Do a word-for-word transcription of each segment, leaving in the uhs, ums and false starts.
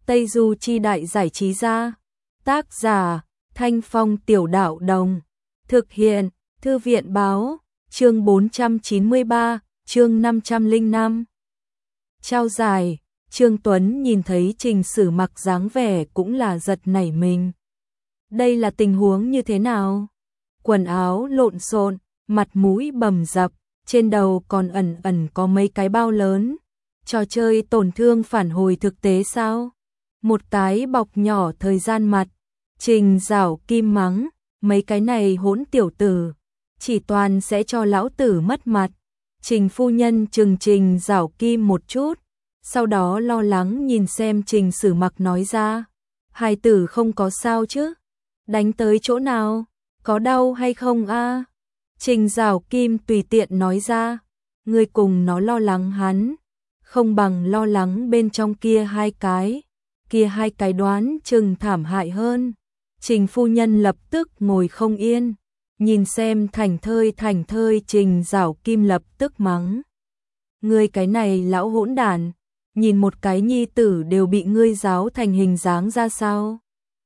Tây Du Chi Đại Giải Trí Gia. Tác giả Thanh Phong Tiểu Đạo Đồng. Thực hiện Thư viện Báo. Chương bốn trăm chín mươi ba, chương năm trăm lẻ năm. Trao giải. Trương Tuấn nhìn thấy Trình Sử Mặc dáng vẻ cũng là giật nảy mình. Đây là tình huống như thế nào? Quần áo lộn xộn, mặt mũi bầm dập, trên đầu còn ẩn ẩn có mấy cái bao lớn. Trò chơi tổn thương phản hồi thực tế sao? Một cái bọc nhỏ thời gian mặt. Trình Giảo Kim mắng, mấy cái này hỗn tiểu tử, chỉ toàn sẽ cho lão tử mất mặt. Trình phu nhân trừng Trình Giảo Kim một chút, sau đó lo lắng nhìn xem Trình Sử Mặc nói ra, hài tử không có sao chứ? Đánh tới chỗ nào? Có đau hay không a? Trình Giảo Kim tùy tiện nói ra, ngươi cùng nó lo lắng hắn, không bằng lo lắng bên trong kia hai cái, kia hai cái đoán chừng thảm hại hơn. Trình phu nhân lập tức ngồi không yên, nhìn xem thành thơi thành thơi Trình Giảo Kim lập tức mắng. Ngươi cái này lão hỗn đản, nhìn một cái nhi tử đều bị ngươi giáo thành hình dáng ra sao?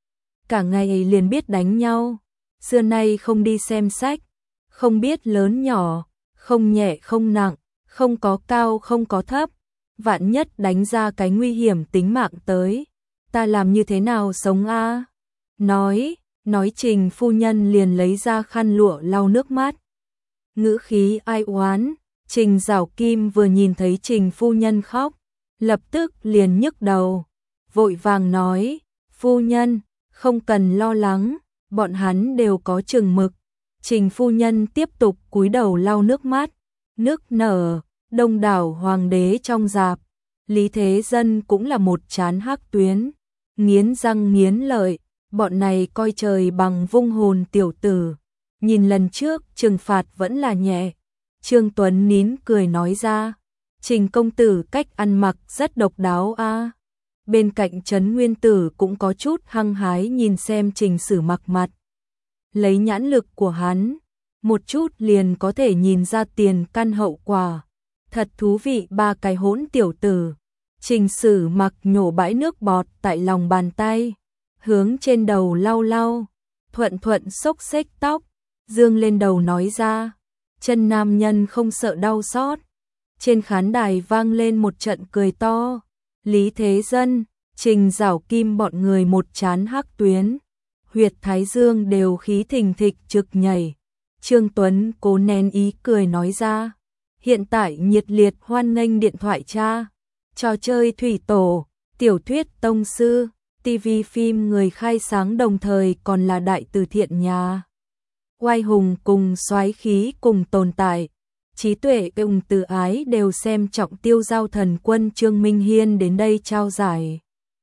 Cả ngày liền biết đánh nhau, xưa nay không đi xem sách, không biết lớn nhỏ, không nhẹ không nặng, không có cao không có thấp, vạn nhất đánh ra cái nguy hiểm tính mạng tới, ta làm như thế nào sống a? Nói, nói Trình phu nhân liền lấy ra khăn lụa lau nước mắt. Ngữ khí ai oán, Trình Giảo Kim vừa nhìn thấy Trình phu nhân khóc, lập tức liền nhức đầu, vội vàng nói, phu nhân, không cần lo lắng, bọn hắn đều có chừng mực. Trình phu nhân tiếp tục cúi đầu lau nước mắt, nước nở, đông đảo hoàng đế trong rạp, Lý Thế Dân cũng là một trán hắc tuyến, nghiến răng nghiến lợi, bọn này coi trời bằng vung hồn tiểu tử, nhìn lần trước trừng phạt vẫn là nhẹ. Trương Tuấn nín cười nói ra, Trình công tử cách ăn mặc rất độc đáo a. Bên cạnh Trấn Nguyên Tử cũng có chút hăng hái nhìn xem Trình Sử Mặc mặt. Lấy nhãn lực của hắn, một chút liền có thể nhìn ra tiền căn hậu quả. Thật thú vị ba cái hỗn tiểu tử. Trình Sử Mặc nhổ bãi nước bọt tại lòng bàn tay, hướng trên đầu lau lau, thuận thuận xốc xếch tóc, dương lên đầu nói ra, chân nam nhân không sợ đau xót. Trên khán đài vang lên một trận cười to, Lý Thế Dân, Trình Giảo Kim bọn người một trán hắc tuyến, huyệt thái dương đều khí thình thịch trực nhảy. Trương Tuấn cố nén ý cười nói ra, hiện tại nhiệt liệt hoan nghênh điện thoại cha, trò chơi thủy tổ, tiểu thuyết tông sư, ti vi phim người khai sáng đồng thời còn là đại từ thiện nhà. Oai hùng cùng soái khí cùng tồn tại, trí tuệ cùng từ ái đều xem trọng tiêu giao thần quân Trương Minh Hiên đến đây trao giải.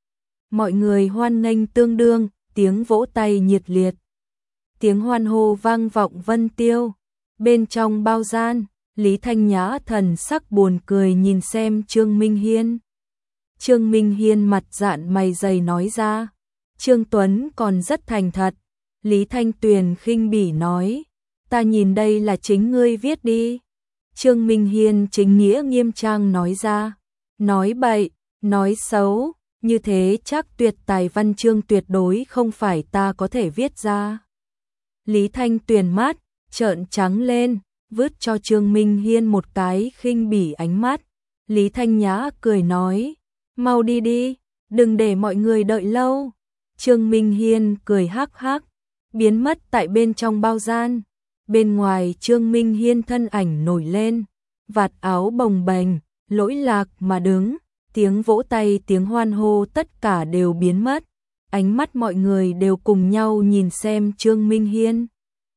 Mọi người hoan nghênh tương đương, tiếng vỗ tay nhiệt liệt. Tiếng hoan hô vang vọng vân tiêu. Bên trong bao gian, Lý Thanh Nhã thần sắc buồn cười nhìn xem Trương Minh Hiên. Trương Minh Hiên mặt dạn mày dày nói ra. Trương Tuấn còn rất thành thật. Lý Thanh Tuyền khinh bỉ nói, ta nhìn đây là chính ngươi viết đi. Trương Minh Hiên chính nghĩa nghiêm trang nói ra, nói bậy, nói xấu, như thế chắc tuyệt tài văn chương tuyệt đối không phải ta có thể viết ra. Lý Thanh Tuyền mắt trợn trắng lên, vứt cho Trương Minh Hiên một cái khinh bỉ ánh mắt. Lý Thanh Nhã cười nói, mau đi đi, đừng để mọi người đợi lâu. Trương Minh Hiên cười hắc hắc, biến mất tại bên trong bao gian. Bên ngoài Trương Minh Hiên thân ảnh nổi lên, vạt áo bồng bềnh, lỗi lạc mà đứng, tiếng vỗ tay tiếng hoan hô tất cả đều biến mất. Ánh mắt mọi người đều cùng nhau nhìn xem Trương Minh Hiên.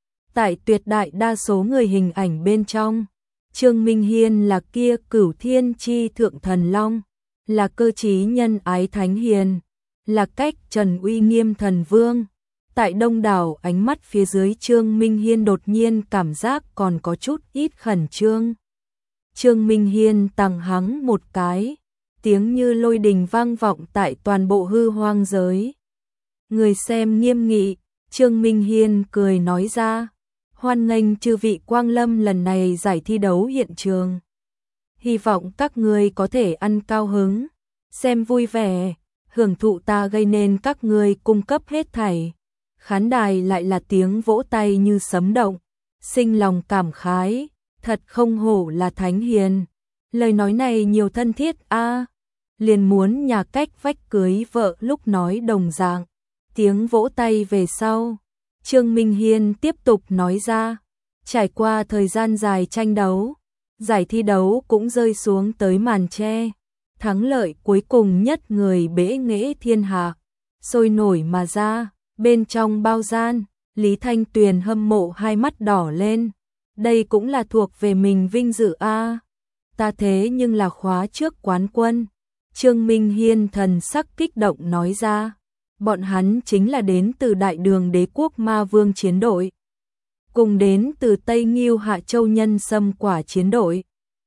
Tại tuyệt đại đa số người hình ảnh bên trong, Trương Minh Hiên là kia cửu thiên chi thượng thần long, là cơ trí nhân ái thánh hiền, là cách trần uy nghiêm thần vương. Tại đông đảo ánh mắt phía dưới Trương Minh Hiên đột nhiên cảm giác còn có chút ít khẩn trương. Trương Minh Hiên tằng hắng một cái, tiếng như lôi đình vang vọng tại toàn bộ hư hoang giới. Người xem nghiêm nghị, Trương Minh Hiên cười nói ra, hoan nghênh chư vị quang lâm lần này giải thi đấu hiện trường. Hy vọng các người có thể ăn cao hứng, xem vui vẻ. hưởng thụ ta gây nên các ngươi cung cấp hết thảy. Khán đài lại là tiếng vỗ tay như sấm động, sinh lòng cảm khái, thật không hổ là thánh hiền. Lời nói này nhiều thân thiết a, liền muốn nhà cách vách cưới vợ lúc nói đồng dạng. Tiếng vỗ tay về sau, Trương Minh Hiên tiếp tục nói ra, trải qua thời gian dài tranh đấu, giải thi đấu cũng rơi xuống tới màn che, thắng lợi cuối cùng nhất người bẽ nghễ thiên hạ, sôi nổi mà ra. Bên trong bao gian, Lý Thanh Tuyền hâm mộ hai mắt đỏ lên, đây cũng là thuộc về mình vinh dự a. Ta thế nhưng là khóa trước quán quân. Trương Minh Hiên thần sắc kích động nói ra, bọn hắn chính là đến từ Đại Đường Đế quốc Ma Vương chiến đội, cùng đến từ Tây Nghiêu Hạ Châu Nhân Sâm Quả chiến đội.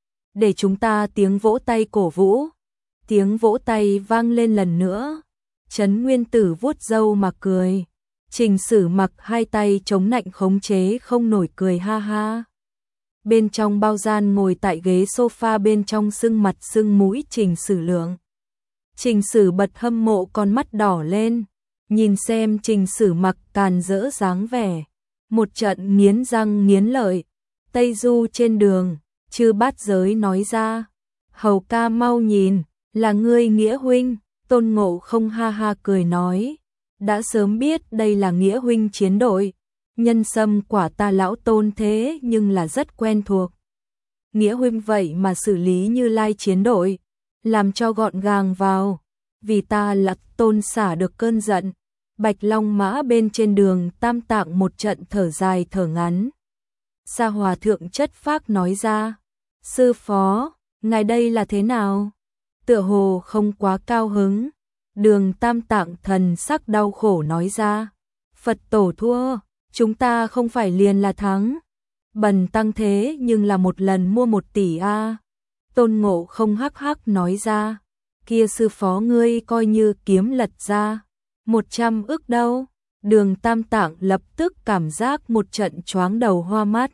Để chúng ta tiếng vỗ tay cổ vũ. Tiếng vỗ tay vang lên lần nữa. Trấn Nguyên Tử vuốt râu mà cười. Trình Sử Mặc hai tay chống nạnh khống chế không nổi cười ha ha. Bên trong bao gian ngồi tại ghế sofa bên trong sưng mặt sưng mũi Trình Sử Lượng. Trình Sử bật hâm mộ con mắt đỏ lên, nhìn xem Trình Sử Mặc càn rỡ dáng vẻ, một trận nghiến răng nghiến lợi. Tây Du trên đường, Chư Bát Giới nói ra, hầu ca mau nhìn, là ngươi Nghĩa huynh. Tôn Ngộ Không ha ha cười nói, đã sớm biết đây là Nghĩa huynh chiến đội, Nhân Sâm Quả ta lão Tôn thế nhưng là rất quen thuộc. Nghĩa huynh vậy mà xử lý Như Lai chiến đội, làm cho gọn gàng vào, vì ta là Tôn xả được cơn giận. Bạch Long Mã bên trên đường Tam Tạng một trận thở dài thở ngắn. Sa Hòa Thượng chất phác nói ra, sư phó, ngài đây là thế nào? Tựa hồ không quá cao hứng. Đường Tam Tạng thần sắc đau khổ nói ra, Phật tổ thua, chúng ta không phải liền là thắng. Bần tăng thế nhưng là một lần mua một tỷ a. Tôn Ngộ Không hắc hắc nói ra, kia sư phó ngươi coi như kiếm lật ra, một trăm ức đâu. Đường Tam Tạng lập tức cảm giác một trận choáng đầu hoa mắt.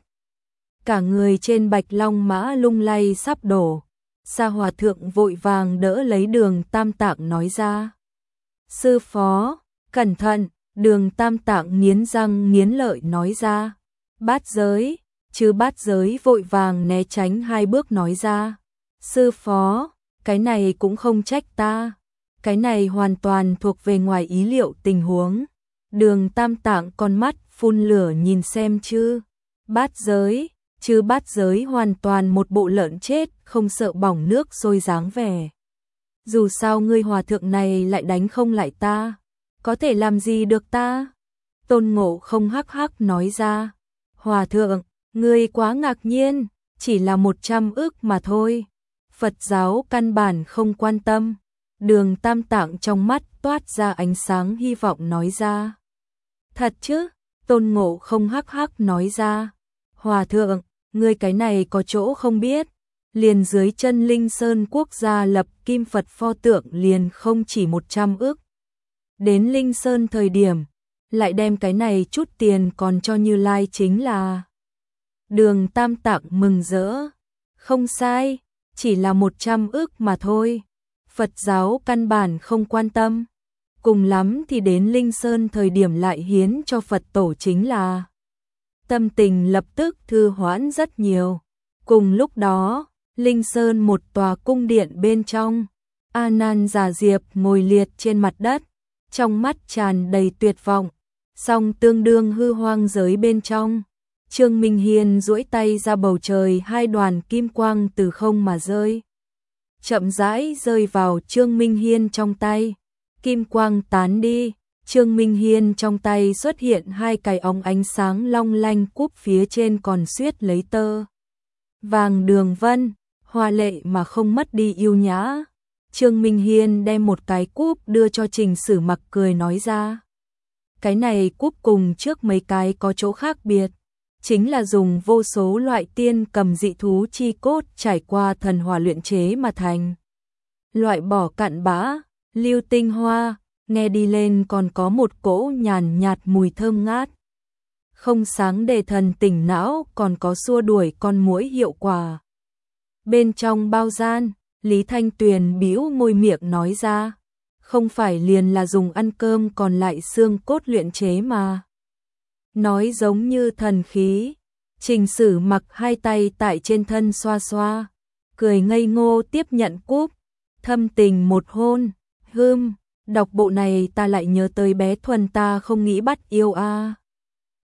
Cả người trên Bạch Long Mã lung lay sắp đổ. Sa Hòa Thượng vội vàng đỡ lấy đường Tam Tạng nói ra, sư phó, cẩn thận. Đường Tam Tạng nghiến răng nghiến lợi nói ra, Bát Giới. Chứ Bát Giới vội vàng né tránh hai bước nói ra, sư phó, cái này cũng không trách ta, cái này hoàn toàn thuộc về ngoài ý liệu tình huống. Đường Tam Tạng con mắt phun lửa nhìn xem Chư Bát Giới. Chứ Bát Giới hoàn toàn một bộ lợn chết không sợ bỏng nước sôi dáng vẻ. Dù sao ngươi hòa thượng này lại đánh không lại ta, có thể làm gì được ta? Tôn Ngộ Không hắc hắc nói ra, hòa thượng, ngươi quá ngạc nhiên, chỉ là một trăm ức mà thôi. Phật giáo căn bản không quan tâm. Đường Tam Tạng trong mắt toát ra ánh sáng hy vọng nói ra, thật chứ? Tôn Ngộ Không hắc hắc nói ra, hòa thượng, ngươi cái này có chỗ không biết, liền dưới chân Linh Sơn quốc gia lập kim Phật pho tượng liền không chỉ một trăm ức. Đến Linh Sơn thời điểm, lại đem cái này chút tiền còn cho Như Lai chính là. Đường Tam Tạng mừng rỡ, không sai, chỉ là một trăm ức mà thôi. Phật giáo căn bản không quan tâm, cùng lắm thì đến Linh Sơn thời điểm lại hiến cho Phật tổ chính là. Tâm tình lập tức thư hoãn rất nhiều. Cùng lúc đó, Linh Sơn một tòa cung điện bên trong, A Nan Già Diệp ngồi liệt trên mặt đất, trong mắt tràn đầy tuyệt vọng, song tương đương hư hoang giới bên trong. Trương Minh Hiên duỗi tay ra bầu trời, hai đoàn kim quang từ không mà rơi, chậm rãi rơi vào Trương Minh Hiên trong tay. Kim quang tán đi, Trương Minh Hiên trong tay xuất hiện hai cái ống ánh sáng long lanh, cúp phía trên còn xuyết lấy tơ vàng đường vân, hoa lệ mà không mất đi yêu nhã. Trương Minh Hiên đem một cái cúp đưa cho Trình Sử Mặc cười nói ra, cái này cúp cùng trước mấy cái có chỗ khác biệt, chính là dùng vô số loại tiên cầm dị thú chi cốt trải qua thần hỏa luyện chế mà thành. Loại bỏ cặn bã, lưu tinh hoa, nghe đi lên còn có một cỗ nhàn nhạt mùi thơm ngát. Không sáng để thần tỉnh não, còn có xua đuổi con muỗi hiệu quả. Bên trong bao gian, Lý Thanh Tuyền bĩu môi miệng nói ra, không phải liền là dùng ăn cơm còn lại xương cốt luyện chế mà. Nói giống như thần khí, Trình Sử Mặc hai tay tại trên thân xoa xoa, cười ngây ngô tiếp nhận cúp, thâm tình một hôn, hưm, đọc bộ này ta lại nhớ tới bé Thuần ta không nghĩ bắt yêu a.